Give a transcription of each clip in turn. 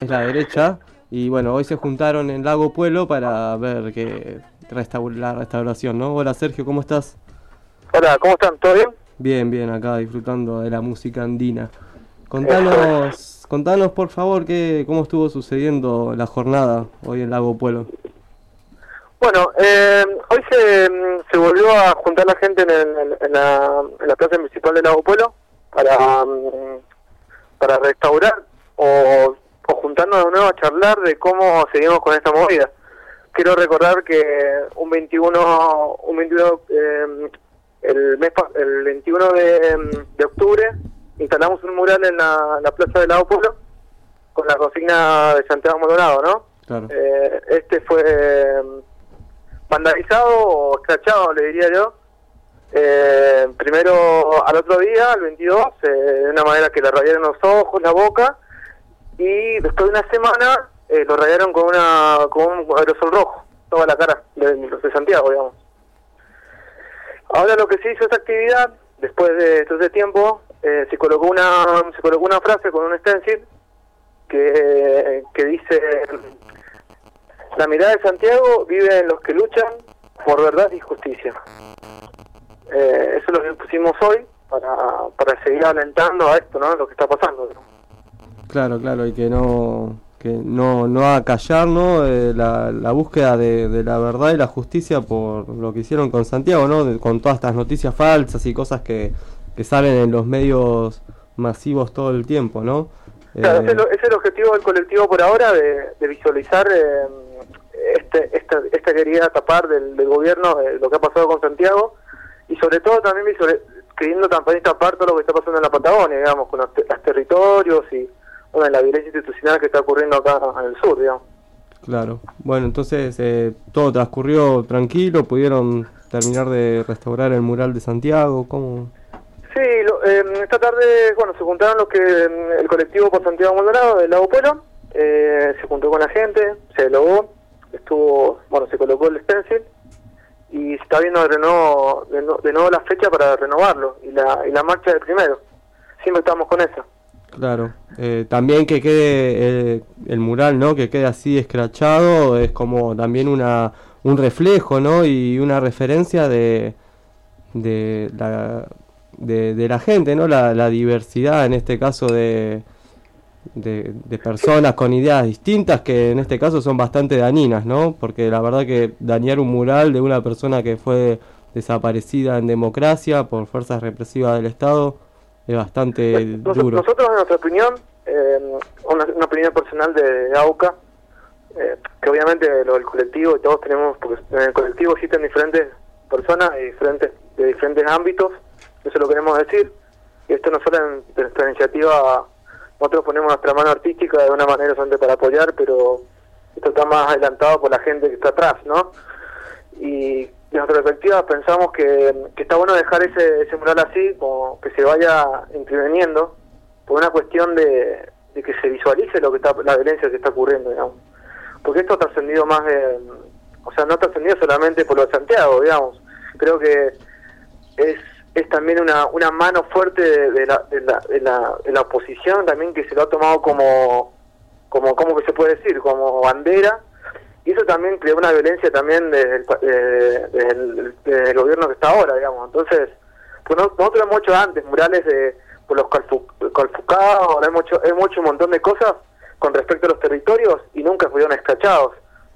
es la derecha. Y bueno, hoy se juntaron en Lago Puelo para ver la restauración, ¿no? Hola Sergio, ¿cómo estás? Hola, ¿cómo están? ¿Todo bien? Bien, bien, acá disfrutando de la música andina. Eso es. Contanos por favor cómo estuvo sucediendo la jornada hoy en Lago Puelo. Bueno, hoy se volvió a juntar la gente en la plaza municipal de Lago Pueblo para restaurar o juntarnos de nuevo a charlar de cómo seguimos con esta movida. Quiero recordar que el 21 de octubre instalamos un mural en la plaza de Lago Pueblo con la consigna de Santiago Maldonado, ¿no? Claro. Este fue vandalizado o escrachado, le diría yo. Primero al otro día, el 22, de una manera que le rayaron los ojos, la boca, y después de una semana lo rayaron con un aerosol rojo, toda la cara de Santiago, digamos. Ahora lo que se hizo esta actividad, después de todo ese tiempo, se colocó una frase con un stencil que dice: la mirada de Santiago vive en los que luchan por verdad y justicia. Eso es lo que pusimos hoy para seguir alentando a esto, ¿no? Lo que está pasando, ¿no? Claro, y que no acallar, ¿no? La búsqueda de la verdad y la justicia por lo que hicieron con Santiago, ¿no? Con todas estas noticias falsas y cosas que salen en los medios masivos todo el tiempo, ¿no? Claro, ese es el objetivo del colectivo por ahora, de visualizar esta querida tapar del gobierno de lo que ha pasado con Santiago, y sobre todo también queriendo también tapar todo lo que está pasando en la Patagonia, digamos, con los territorios y bueno, la violencia institucional que está ocurriendo acá en el sur, digamos. Claro. Bueno, entonces todo transcurrió tranquilo, pudieron terminar de restaurar el mural de Santiago, ¿cómo? Sí, esta tarde, bueno, se juntaron el colectivo por Santiago Maldonado del Lago Puelo, se juntó con la gente, se dialogó, se colocó el stencil y se está viendo de nuevo la fecha para renovarlo y la marcha del primero. Siempre estamos con eso. Claro, también que quede el mural, ¿no? Que quede así escrachado, es como también un reflejo, ¿no? Y una referencia de la gente, ¿no? La diversidad, en este caso, de personas con ideas distintas, que en este caso son bastante dañinas, ¿no? Porque la verdad que dañar un mural de una persona que fue desaparecida en democracia por fuerzas represivas del Estado es bastante duro. Nosotros, en nuestra opinión, una opinión personal de AUCA, que obviamente lo del colectivo y todos tenemos, porque en el colectivo existen diferentes personas de diferentes ámbitos, eso lo queremos decir, y esto no solo en nuestra iniciativa, nosotros ponemos nuestra mano artística de una manera solamente para apoyar, pero esto está más adelantado por la gente que está atrás, ¿no? Y de nuestra perspectiva pensamos que está bueno dejar ese mural así, como que se vaya interviniendo, por una cuestión de que se visualice la violencia que está ocurriendo, digamos. Porque esto ha trascendido no ha trascendido solamente por lo de Santiago, digamos. Creo que es también una mano fuerte de la oposición también, que se lo ha tomado como que se puede decir, como bandera. Y eso también creó una violencia también desde el gobierno que está ahora, digamos. Entonces, pues nosotros hemos hecho antes murales por los calfucados, hemos hecho un montón de cosas con respecto a los territorios y nunca fueron escrachados.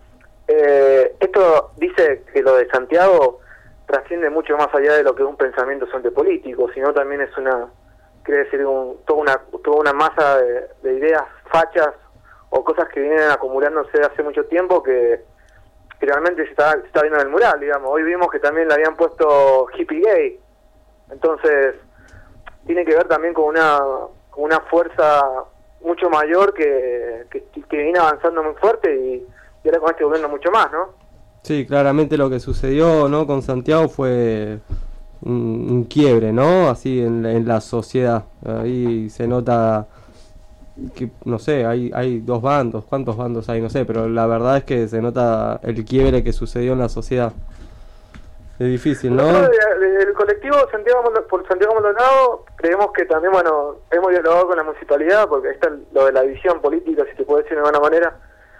Esto dice que lo de Santiago trasciende mucho más allá de lo que es un pensamiento solamente político, sino también es quiere decir, toda una masa de ideas fachas o cosas que vienen acumulándose hace mucho tiempo que realmente se está viendo en el mural, digamos. Hoy vimos que también le habían puesto hippie gay, entonces tiene que ver también con una fuerza mucho mayor que viene avanzando muy fuerte y ahora con este gobierno mucho más, ¿no? Sí, claramente lo que sucedió, ¿no? Con Santiago fue un quiebre, ¿no? Así en la sociedad. Ahí se nota que, no sé, hay dos bandos, ¿cuántos bandos hay? No sé, pero la verdad es que se nota el quiebre que sucedió en la sociedad. Es difícil, ¿no? Nosotros, el colectivo colectivo por Santiago Maldonado creemos que también, bueno, hemos dialogado con la municipalidad, porque ahí está lo de la división política, si se puede decir de alguna manera,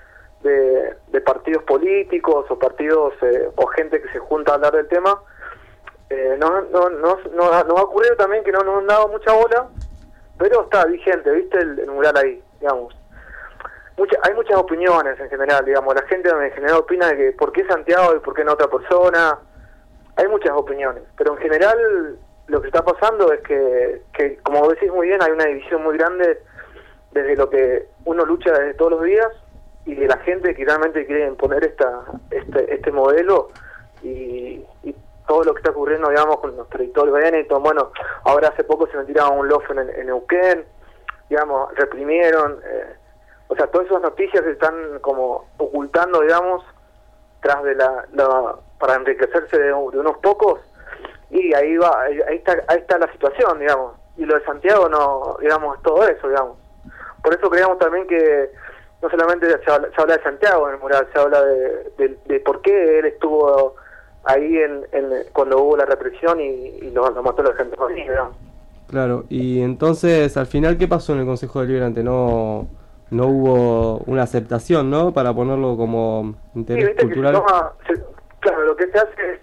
de partidos políticos o partidos o gente que se junta a hablar del tema. Nos ha ocurrido también que no nos han dado mucha bola, pero está vigente, ¿viste? El mural ahí, digamos. Hay muchas opiniones en general, digamos. La gente en general opina de que por qué Santiago y por qué no otra persona. Hay muchas opiniones, pero en general lo que está pasando es que como decís muy bien, hay una división muy grande desde lo que uno lucha desde todos los días y de la gente que realmente quiere imponer este modelo y todo lo que está ocurriendo, digamos, con los territorios Benetton. Bueno, ahora hace poco se metieron un loft en Neuquén, digamos, reprimieron, o sea, todas esas noticias se están como ocultando, digamos, tras de para enriquecerse de unos pocos, y ahí está la situación, digamos, y lo de Santiago no, digamos, es todo eso, digamos. Por eso creemos también que no solamente se habla de Santiago en el mural, se habla de por qué él estuvo ahí cuando hubo la represión y lo mató la gente, digamos. Claro, y entonces al final, ¿qué pasó en el Consejo Deliberante? No hubo una aceptación, ¿no? Para ponerlo como interés cultural. Claro, lo que se hace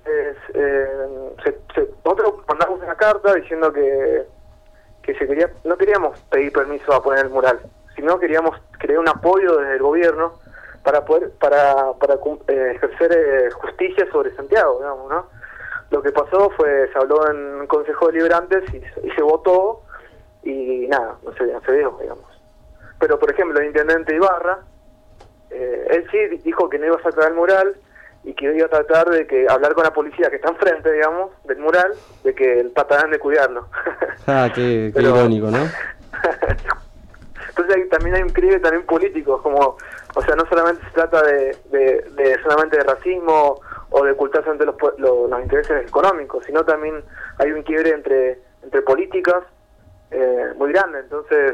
nosotros mandamos una carta diciendo que no queríamos pedir permiso a poner el mural, sino queríamos crear un apoyo desde el gobierno para poder ejercer justicia sobre Santiago, digamos, ¿no? Lo que pasó fue, se habló en un Consejo Deliberantes y se votó y nada, no se dio, digamos. Pero por ejemplo el intendente Ibarra, él sí dijo que no iba a sacar el mural y que iba a tratar de hablar con la policía que está enfrente, digamos, del mural, de que tratarán de cuidarlo. Qué irónico, ¿no? Entonces también hay un crimen también político, como, o sea, no solamente se trata de solamente de racismo o de ocultarse ante los intereses económicos, sino también hay un quiebre entre políticas muy grande. Entonces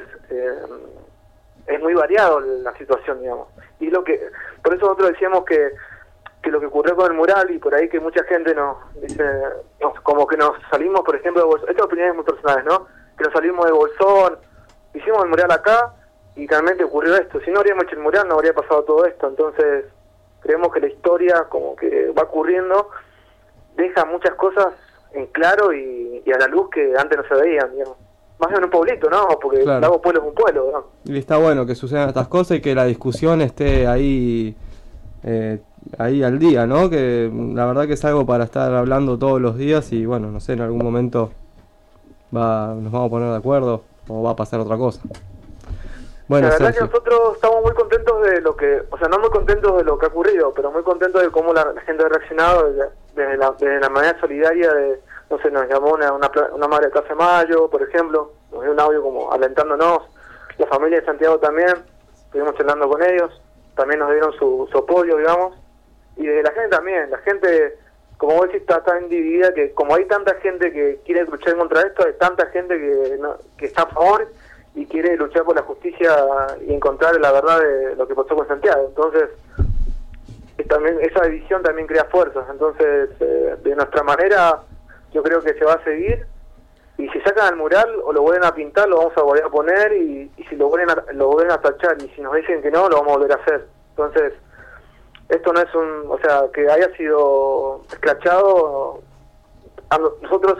es muy variado la situación, digamos, y por eso nosotros decíamos que lo que ocurrió con el mural, y por ahí que mucha gente nos dice, como que nos salimos, por ejemplo, de Bolsón, estas opiniones muy personales, ¿no? Que nos salimos de Bolsón, hicimos el mural acá y realmente ocurrió esto. Si no habríamos hecho el mural no habría pasado todo esto. Entonces creemos que la historia como que va ocurriendo, deja muchas cosas en claro y a la luz que antes no se veían, digamos. Más en un pueblito, ¿no? Porque claro, Lago Pueblo es un pueblo, ¿no? Y está bueno que sucedan estas cosas y que la discusión esté ahí al día, ¿no? Que la verdad que es algo para estar hablando todos los días y bueno, no sé, en algún momento nos vamos a poner de acuerdo o va a pasar otra cosa. Bueno, la verdad Sergio, que nosotros estamos muy contentos de lo que, o sea, no muy contentos de lo que ha ocurrido, pero muy contentos de cómo la gente ha reaccionado desde la manera solidaria no sé, nos llamó una madre de Plaza de Mayo, por ejemplo, nos dio un audio como alentándonos, la familia de Santiago también, estuvimos charlando con ellos, también nos dieron su apoyo, digamos, y de la gente también, la gente, como vos decís, está tan dividida que como hay tanta gente que quiere luchar contra esto, hay tanta gente que está a favor y quiere luchar por la justicia y encontrar la verdad de lo que pasó con Santiago. Entonces, también esa división también crea fuerzas. Entonces, de nuestra manera, yo creo que se va a seguir, y si sacan el mural o lo vuelven a pintar, lo vamos a volver a poner, y si lo vuelven a tachar, y si nos dicen que no, lo vamos a volver a hacer. Entonces, esto no es o sea, que haya sido escrachado, a nosotros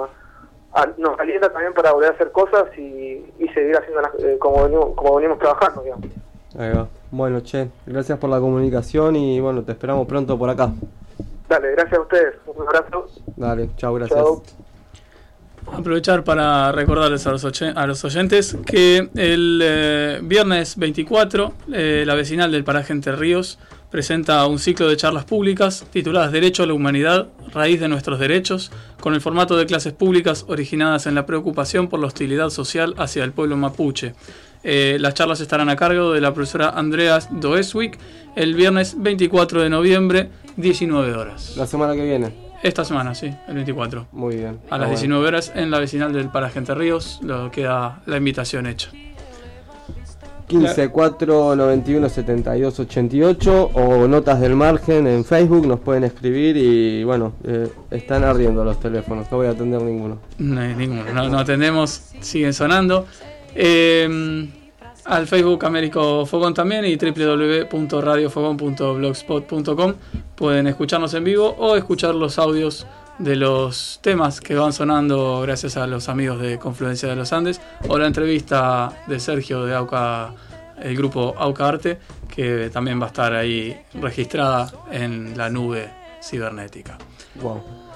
nos alienta también para volver a hacer cosas y seguir haciéndolas como venimos trabajando, digamos. Ahí va. Bueno, che, gracias por la comunicación y bueno, te esperamos pronto por acá. Dale, gracias a ustedes, un abrazo. Dale, chao, gracias. Chau. Aprovechar para recordarles a los oyentes que el viernes 24 la vecinal del paraje Entre Ríos presenta un ciclo de charlas públicas tituladas Derecho a la Humanidad, Raíz de Nuestros Derechos, con el formato de clases públicas originadas en la preocupación por la hostilidad social hacia el pueblo mapuche. Las charlas estarán a cargo de la profesora Andrea Doeswick el viernes 24 de noviembre, 19 horas. La semana que viene. Esta semana, sí, el 24. Muy bien. A las 19 horas en la vecinal del paraje Entre Ríos, queda la invitación hecha. 15 4 91 72 88 o Notas del Margen en Facebook, nos pueden escribir y bueno, están ardiendo los teléfonos, no voy a atender ninguno. No hay ninguno, no atendemos, siguen sonando. Al Facebook Américo Fogón también y www.radiofogón.blogspot.com pueden escucharnos en vivo o escuchar los audios de los temas que van sonando gracias a los amigos de Confluencia de los Andes o la entrevista de Sergio de AUCA, el grupo AUCA Arte, que también va a estar ahí registrada en la nube cibernética. Wow.